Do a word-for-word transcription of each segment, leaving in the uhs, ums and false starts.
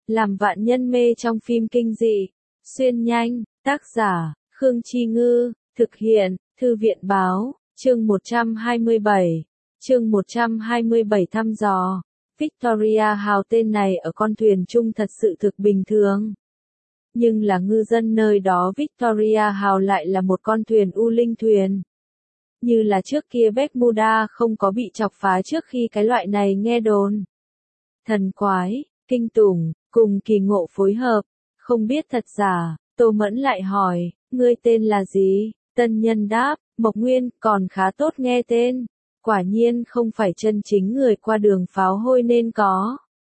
làm vạn nhân mê trong phim kinh dị. Xuyên nhanh, tác giả, Khương Chi Ngư, thực hiện, Thư viện Báo, chương một trăm hai mươi bảy. Chương một trăm hai mươi bảy thăm dò. Victoria House tên này ở con thuyền chung thật sự thực bình thường. Nhưng là ngư dân nơi đó Victoria House lại là một con thuyền u linh thuyền. Như là trước kia Bermuda không có bị chọc phá trước khi cái loại này nghe đồn. Thần quái, kinh tủng, cùng kỳ ngộ phối hợp, không biết thật giả, Tô Mẫn lại hỏi, ngươi tên là gì? Tân nhân đáp, Mộc Nguyên, còn khá tốt nghe tên. Quả nhiên không phải chân chính người qua đường pháo hôi nên có.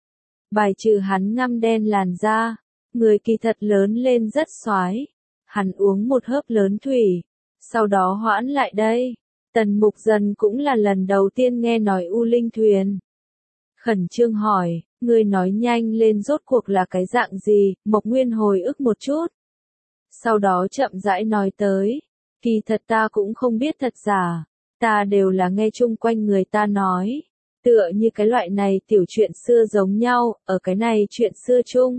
Bài trừ hắn ngăm đen làn da, người kỳ thật lớn lên rất xoái. Hắn uống một hớp lớn thủy, sau đó hoãn lại đây. Tần Mục Dần cũng là lần đầu tiên nghe nói u linh thuyền. Khẩn trương hỏi, ngươi nói nhanh lên rốt cuộc là cái dạng gì? Mộc Nguyên hồi ức một chút. Sau đó chậm rãi nói tới, kỳ thật ta cũng không biết thật giả. Ta đều là nghe chung quanh người ta nói, tựa như cái loại này tiểu chuyện xưa giống nhau, ở cái này chuyện xưa chung.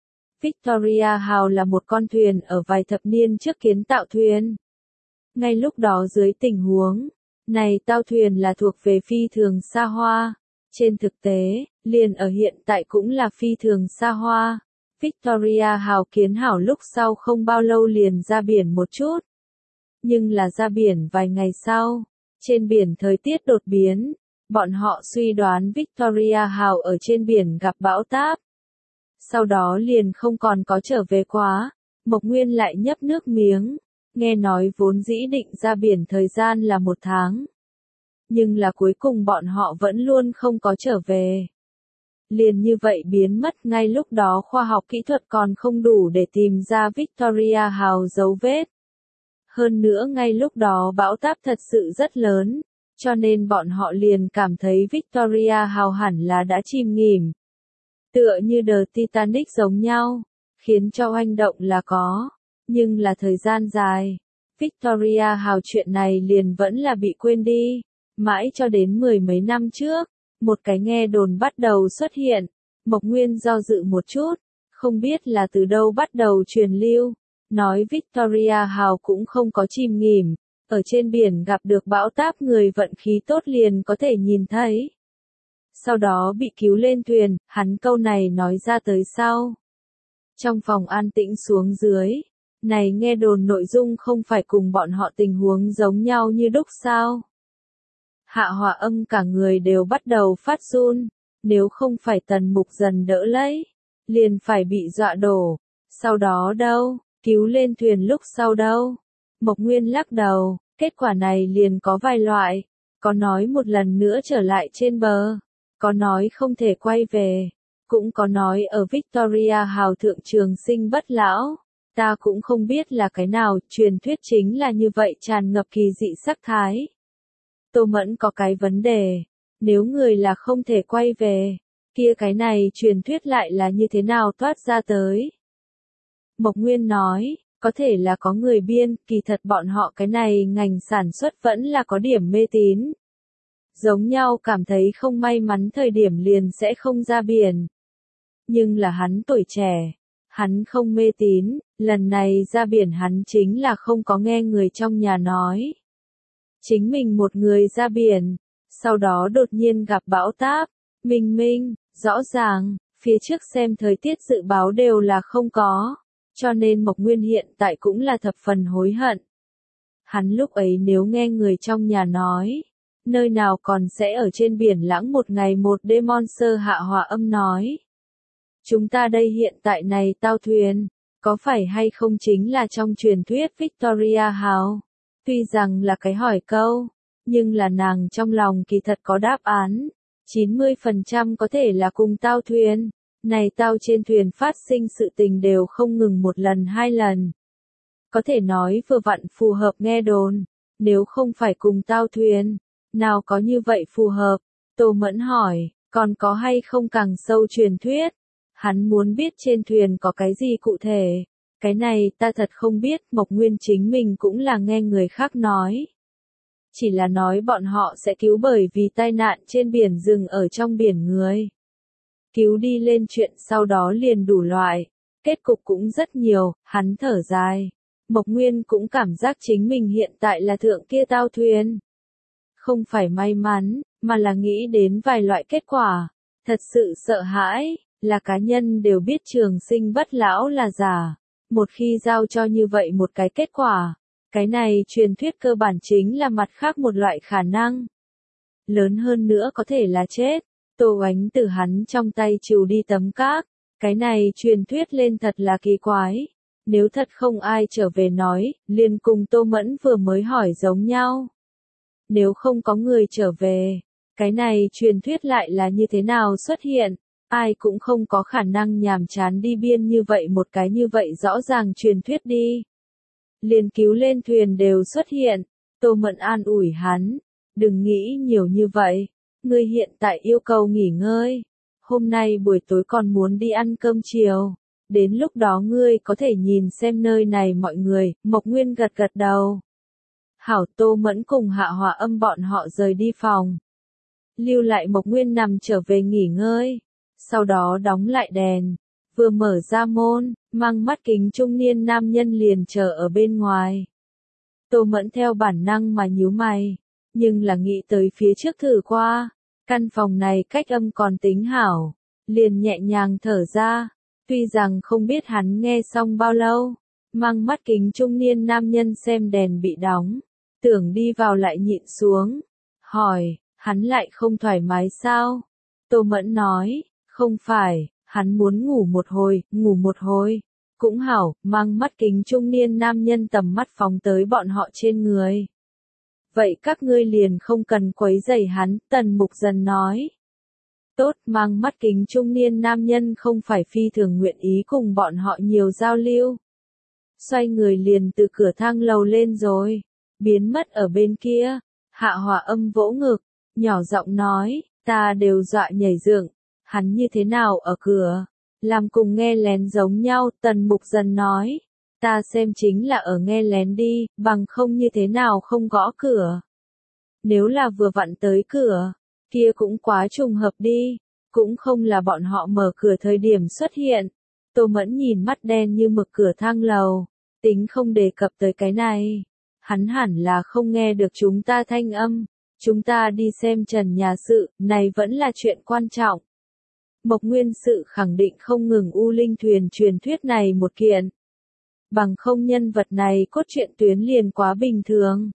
Victoria House là một con thuyền ở vài thập niên trước kiến tạo thuyền. Ngay lúc đó dưới tình huống này tàu thuyền là thuộc về phi thường xa hoa. Trên thực tế, liền ở hiện tại cũng là phi thường xa hoa. Victoria House kiến hảo lúc sau không bao lâu liền ra biển một chút. Nhưng là ra biển vài ngày sau, trên biển thời tiết đột biến, bọn họ suy đoán Victoria House ở trên biển gặp bão táp. Sau đó liền không còn có trở về quá, Mộc Nguyên lại nhấp nước miếng, nghe nói vốn dĩ định ra biển thời gian là một tháng. Nhưng là cuối cùng bọn họ vẫn luôn không có trở về. Liền như vậy biến mất ngay lúc đó khoa học kỹ thuật còn không đủ để tìm ra Victoria House dấu vết. Hơn nữa ngay lúc đó bão táp thật sự rất lớn, cho nên bọn họ liền cảm thấy Victoria House hẳn là đã chìm nghỉm. Tựa như The Titanic giống nhau, khiến cho oanh động là có, nhưng là thời gian dài. Victoria House chuyện này liền vẫn là bị quên đi, mãi cho đến mười mấy năm trước, một cái nghe đồn bắt đầu xuất hiện. Mộc Nguyên do dự một chút, không biết là từ đâu bắt đầu truyền lưu. Nói Victoria House cũng không có chìm nghỉm, ở trên biển gặp được bão táp người vận khí tốt liền có thể nhìn thấy. Sau đó bị cứu lên thuyền, hắn câu này nói ra tới sau. Trong phòng an tĩnh xuống dưới, này nghe đồn nội dung không phải cùng bọn họ tình huống giống nhau như đúc sao. Hạ Hỏa Âm cả người đều bắt đầu phát run, nếu không phải Tần Mục Dần đỡ lấy, liền phải bị dọa đổ. Sau đó đâu? Cứu lên thuyền lúc sau đâu? Mộc Nguyên lắc đầu, kết quả này liền có vài loại, có nói một lần nữa trở lại trên bờ, có nói không thể quay về, cũng có nói ở Victoria House thượng trường sinh bất lão, ta cũng không biết là cái nào, truyền thuyết chính là như vậy tràn ngập kỳ dị sắc thái. Tô Mẫn có cái vấn đề, nếu người là không thể quay về, kia cái này truyền thuyết lại là như thế nào toát ra tới? Mộc Nguyên nói, có thể là có người biên, kỳ thật bọn họ cái này ngành sản xuất vẫn là có điểm mê tín. Giống nhau cảm thấy không may mắn thời điểm liền sẽ không ra biển. Nhưng là hắn tuổi trẻ, hắn không mê tín, lần này ra biển hắn chính là không có nghe người trong nhà nói. Chính mình một người ra biển, sau đó đột nhiên gặp bão táp, minh minh, rõ ràng, phía trước xem thời tiết dự báo đều là không có. Cho nên Mộc Nguyên hiện tại cũng là thập phần hối hận. Hắn lúc ấy nếu nghe người trong nhà nói, nơi nào còn sẽ ở trên biển lãng một ngày một đêm. Monster Hạ Hỏa Âm nói. Chúng ta đây hiện tại này tàu thuyền, có phải hay không chính là trong truyền thuyết Victoria House? Tuy rằng là cái hỏi câu, nhưng là nàng trong lòng kỳ thật có đáp án. chín mươi phần trăm có thể là cùng tàu thuyền. Này tàu trên thuyền phát sinh sự tình đều không ngừng một lần hai lần. Có thể nói vừa vặn phù hợp nghe đồn, nếu không phải cùng tàu thuyền, nào có như vậy phù hợp? Tô Mẫn hỏi, còn có hay không càng sâu truyền thuyết? Hắn muốn biết trên thuyền có cái gì cụ thể, cái này ta thật không biết. Mộc Nguyên chính mình cũng là nghe người khác nói. Chỉ là nói bọn họ sẽ cứu bởi vì tai nạn trên biển dừng ở trong biển người. cứu đi lên chuyện sau đó liền đủ loại. Kết cục cũng rất nhiều, hắn thở dài. Mộc Nguyên cũng cảm giác chính mình hiện tại là thượng kia tao thuyền. Không phải may mắn, mà là nghĩ đến vài loại kết quả. Thật sự sợ hãi, là cá nhân đều biết trường sinh bất lão là giả. Một khi giao cho như vậy một cái kết quả, cái này truyền thuyết cơ bản chính là mặt khác một loại khả năng. Lớn hơn nữa có thể là chết. Tô Ánh từ hắn trong tay trừ đi tấm cát. Cái này truyền thuyết lên thật là kỳ quái. Nếu thật không ai trở về nói, liền cùng Tô Mẫn vừa mới hỏi giống nhau. Nếu không có người trở về, cái này truyền thuyết lại là như thế nào xuất hiện? Ai cũng không có khả năng nhàm chán đi biên như vậy một cái như vậy rõ ràng truyền thuyết đi. Liền cứu lên thuyền đều xuất hiện. Tô Mẫn an ủi hắn. Đừng nghĩ nhiều như vậy. Ngươi hiện tại yêu cầu nghỉ ngơi. Hôm nay buổi tối còn muốn đi ăn cơm chiều. Đến lúc đó ngươi có thể nhìn xem nơi này mọi người. Mộc Nguyên gật gật đầu. Hảo. Tô Mẫn cùng Hạ Hòa Âm bọn họ rời đi phòng. Lưu lại Mộc Nguyên nằm trở về nghỉ ngơi. Sau đó đóng lại đèn. Vừa mở ra môn, mang mắt kính trung niên nam nhân liền chờ ở bên ngoài. Tô Mẫn theo bản năng mà nhíu mày. Nhưng là nghĩ tới phía trước thử qua. Căn phòng này cách âm còn tính hảo. Liền nhẹ nhàng thở ra. Tuy rằng không biết hắn nghe xong bao lâu. Mang mắt kính trung niên nam nhân xem đèn bị đóng. Tưởng đi vào lại nhịn xuống. Hỏi, hắn lại không thoải mái sao? Tô Mẫn nói, không phải, hắn muốn ngủ một hồi, ngủ một hồi. Cũng hảo, mang mắt kính trung niên nam nhân tầm mắt phóng tới bọn họ trên người. Vậy các ngươi liền không cần quấy rầy hắn, Tần Mục Dần nói. Tốt, mang mắt kính trung niên nam nhân không phải phi thường nguyện ý cùng bọn họ nhiều giao lưu. Xoay người liền từ cửa thang lầu lên rồi, biến mất ở bên kia. Hạ Hòa Âm vỗ ngực, nhỏ giọng nói, ta đều dọa nhảy dựng. Hắn như thế nào ở cửa? Làm cùng nghe lén giống nhau, Tần Mục Dần nói. Ta xem chính là ở nghe lén đi, bằng không như thế nào không gõ cửa. Nếu là vừa vặn tới cửa, kia cũng quá trùng hợp đi, cũng không là bọn họ mở cửa thời điểm xuất hiện. Tô Mẫn nhìn mắt đen như mực cửa thang lầu, tính không đề cập tới cái này. Hắn hẳn là không nghe được chúng ta thanh âm, chúng ta đi xem trần nhà sự, này vẫn là chuyện quan trọng. Mộc Nguyên sự khẳng định không ngừng U Linh thuyền truyền thuyết này một kiện. Bằng không nhân vật này cốt truyện tuyến liền quá bình thường.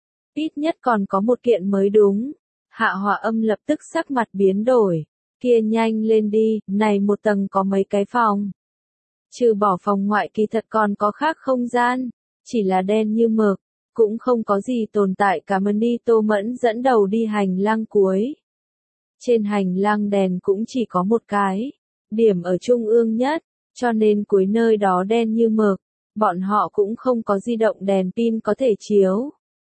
Ít nhất còn có một kiện mới đúng. Hạ Hòa Âm lập tức sắc mặt biến đổi. Kia nhanh lên đi, này một tầng có mấy cái phòng. Trừ bỏ phòng ngoại kỳ thật còn có khác không gian. Chỉ là đen như mực, cũng không có gì tồn tại. Cảm ơn đi. Tô Mẫn dẫn đầu đi hành lang cuối. Trên hành lang đèn cũng chỉ có một cái. Điểm ở trung ương nhất, cho nên cuối nơi đó đen như mực. Bọn họ cũng không có di động đèn pin có thể chiếu.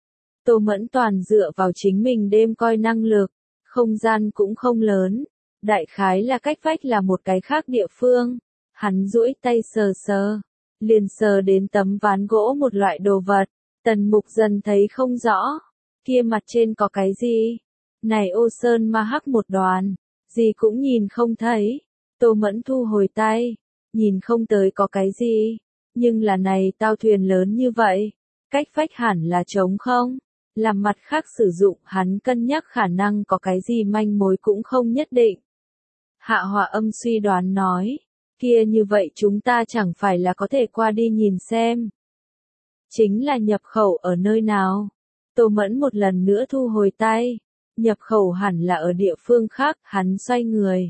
Tô Mẫn toàn dựa vào chính mình đêm coi năng lực. Không gian cũng không lớn. Đại khái là cách vách là một cái khác địa phương. Hắn duỗi tay sờ sờ. Liền sờ đến tấm ván gỗ một loại đồ vật. Tần Mục Dần thấy không rõ. Kia mặt trên có cái gì? Này ô sơn ma hắc một đoàn. Gì cũng nhìn không thấy. Tô Mẫn thu hồi tay. Nhìn không tới có cái gì. Nhưng là này tao thuyền lớn như vậy. Cách vách hẳn là trống không? Làm mặt khác sử dụng hắn cân nhắc khả năng có cái gì manh mối cũng không nhất định. Hạ Hòa Âm suy đoán nói. Kia như vậy chúng ta chẳng phải là có thể qua đi nhìn xem. Chính là nhập khẩu ở nơi nào? Tô Mẫn một lần nữa thu hồi tay. Nhập khẩu hẳn là ở địa phương khác, hắn xoay người.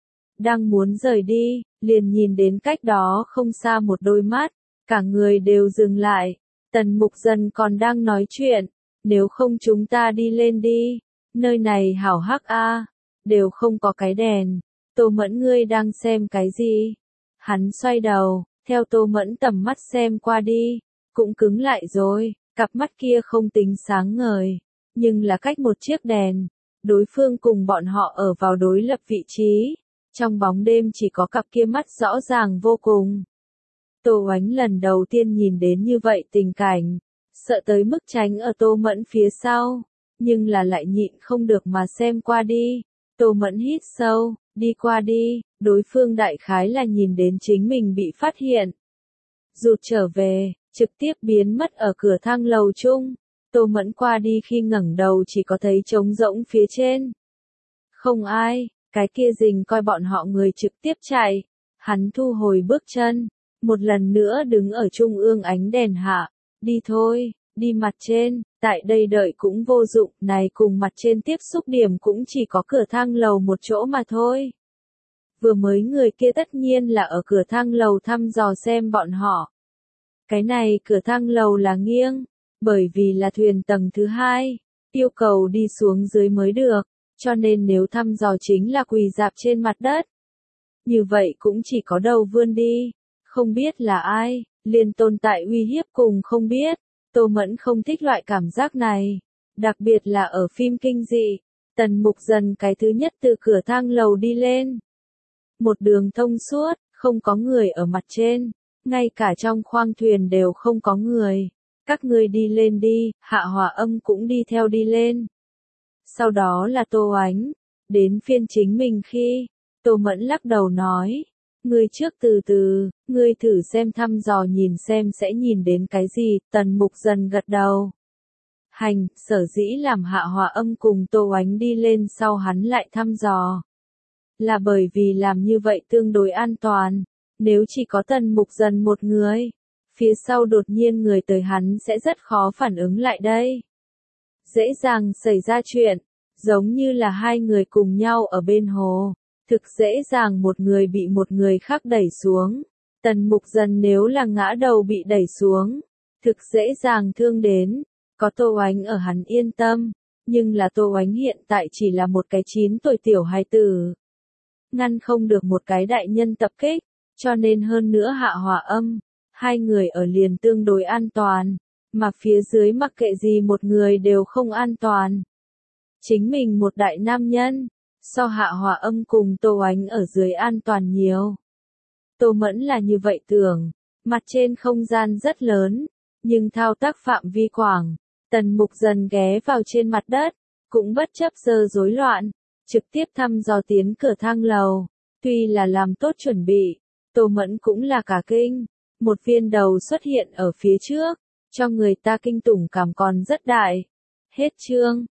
Đang muốn rời đi, liền nhìn đến cách đó không xa một đôi mắt. Cả người đều dừng lại. Tần Mục Dần còn đang nói chuyện. Nếu không chúng ta đi lên đi. Nơi này hảo hắc a, đều không có cái đèn. Tô Mẫn ngươi đang xem cái gì? Hắn xoay đầu, theo Tô Mẫn tầm mắt xem qua đi. Cũng cứng lại rồi, cặp mắt kia không tính sáng ngời. Nhưng là cách một chiếc đèn. Đối phương cùng bọn họ ở vào đối lập vị trí. Trong bóng đêm chỉ có cặp kia mắt rõ ràng vô cùng. Tô Ánh lần đầu tiên nhìn đến như vậy tình cảnh. Sợ tới mức tránh ở Tô Mẫn phía sau. Nhưng là lại nhịn không được mà xem qua đi. Tô Mẫn hít sâu, đi qua đi, đối phương đại khái là nhìn đến chính mình bị phát hiện. Rụt trở về, trực tiếp biến mất ở cửa thang lầu chung. Tô Mẫn qua đi khi ngẩng đầu chỉ có thấy trống rỗng phía trên. Không ai, cái kia rình coi bọn họ người trực tiếp chạy. Hắn thu hồi bước chân, một lần nữa đứng ở trung ương ánh đèn hạ. Đi thôi, đi mặt trên, tại đây đợi cũng vô dụng, này cùng mặt trên tiếp xúc điểm cũng chỉ có cửa thang lầu một chỗ mà thôi. Vừa mới người kia tất nhiên là ở cửa thang lầu thăm dò xem bọn họ. Cái này cửa thang lầu là nghiêng, bởi vì là thuyền tầng thứ hai, yêu cầu đi xuống dưới mới được, cho nên nếu thăm dò chính là quỳ dạp trên mặt đất. Như vậy cũng chỉ có đầu vươn đi, không biết là ai, liền tồn tại uy hiếp cùng không biết. Tô Mẫn không thích loại cảm giác này, đặc biệt là ở phim kinh dị. Tần Mục Dần cái thứ nhất từ cửa thang lầu đi lên. Một đường thông suốt, không có người ở mặt trên, ngay cả trong khoang thuyền đều không có người. Các ngươi đi lên đi, Hạ Hòa Âm cũng đi theo đi lên. Sau đó là Tô Ánh, đến phiên chính mình khi, Tô Mẫn lắc đầu nói, ngươi trước từ từ, ngươi thử xem thăm dò nhìn xem sẽ nhìn đến cái gì. Tần Mục Dần gật đầu. Hành, sở dĩ làm Hạ Hòa Âm cùng Tô Ánh đi lên sau hắn lại thăm dò. Là bởi vì làm như vậy tương đối an toàn, nếu chỉ có Tần Mục Dần một người, phía sau đột nhiên người tới hắn sẽ rất khó phản ứng lại đây. Dễ dàng xảy ra chuyện, giống như là hai người cùng nhau ở bên hồ, thực dễ dàng một người bị một người khác đẩy xuống. Tần Mục Dần nếu là ngã đầu bị đẩy xuống, thực dễ dàng thương đến. Có Tô Ánh ở hắn yên tâm, nhưng là Tô Ánh hiện tại chỉ là một cái chín tuổi tiểu hài tử. Ngăn không được một cái đại nhân tập kích, cho nên hơn nữa Hạ Hòa Âm, hai người ở liền tương đối an toàn, mà phía dưới mặc kệ gì một người đều không an toàn. Chính mình một đại nam nhân, so Hạ Hòa Âm cùng Tô Ánh ở dưới an toàn nhiều. Tô Mẫn là như vậy tưởng, mặt trên không gian rất lớn, nhưng thao tác phạm vi quảng. Tần Mục Dần ghé vào trên mặt đất, cũng bất chấp sơ rối loạn, trực tiếp thăm dò tiến cửa thang lầu. Tuy là làm tốt chuẩn bị, Tô Mẫn cũng là cả kinh. Một viên đầu xuất hiện ở phía trước, cho người ta kinh tủng cảm còn rất đại. Hết chương.